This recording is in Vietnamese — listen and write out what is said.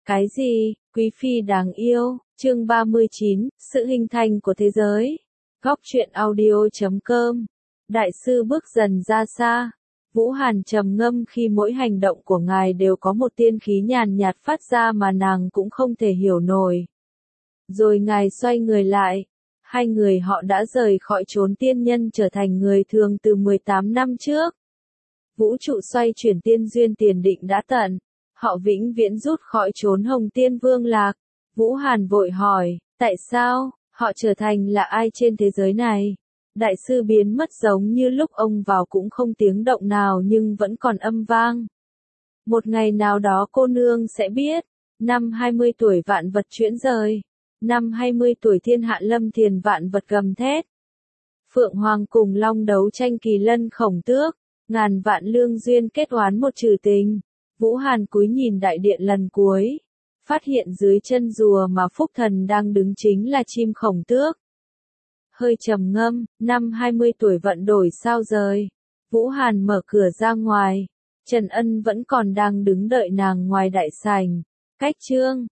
Cái gì, quý phi đáng yêu, chương 39, sự hình thành của thế giới. Góc truyện audio.com. Đại sư bước dần ra xa. Vũ Hàn trầm ngâm khi mỗi hành động của ngài đều có một tiên khí nhàn nhạt phát ra mà nàng cũng không thể hiểu nổi. Rồi ngài xoay người lại. Hai người họ đã rời khỏi chốn tiên nhân trở thành người thường từ 18 năm trước. Vũ trụ xoay chuyển tiên duyên tiền định đã tận. Họ vĩnh viễn rút khỏi chốn Hồng Tiên Vương lạc. Vũ Hàn vội hỏi, tại sao, họ trở thành là ai trên thế giới này? Đại sư biến mất giống như lúc ông vào cũng không tiếng động nào nhưng vẫn còn âm vang. Một ngày nào đó cô nương sẽ biết. Năm 20 tuổi vạn vật chuyển rời. Năm 20 tuổi thiên hạ lâm thiền vạn vật gầm thét. Phượng Hoàng cùng Long đấu tranh kỳ lân khổng tước. Ngàn vạn lương duyên kết oán một trừ tình. Vũ Hàn cúi nhìn đại điện lần cuối. Phát hiện dưới chân rùa mà Phúc Thần đang đứng chính là chim khổng tước. Hơi trầm ngâm, năm 20 tuổi vận đổi sao rời. Vũ Hàn mở cửa ra ngoài. Trần Ân vẫn còn đang đứng đợi nàng ngoài đại sảnh. Cách chương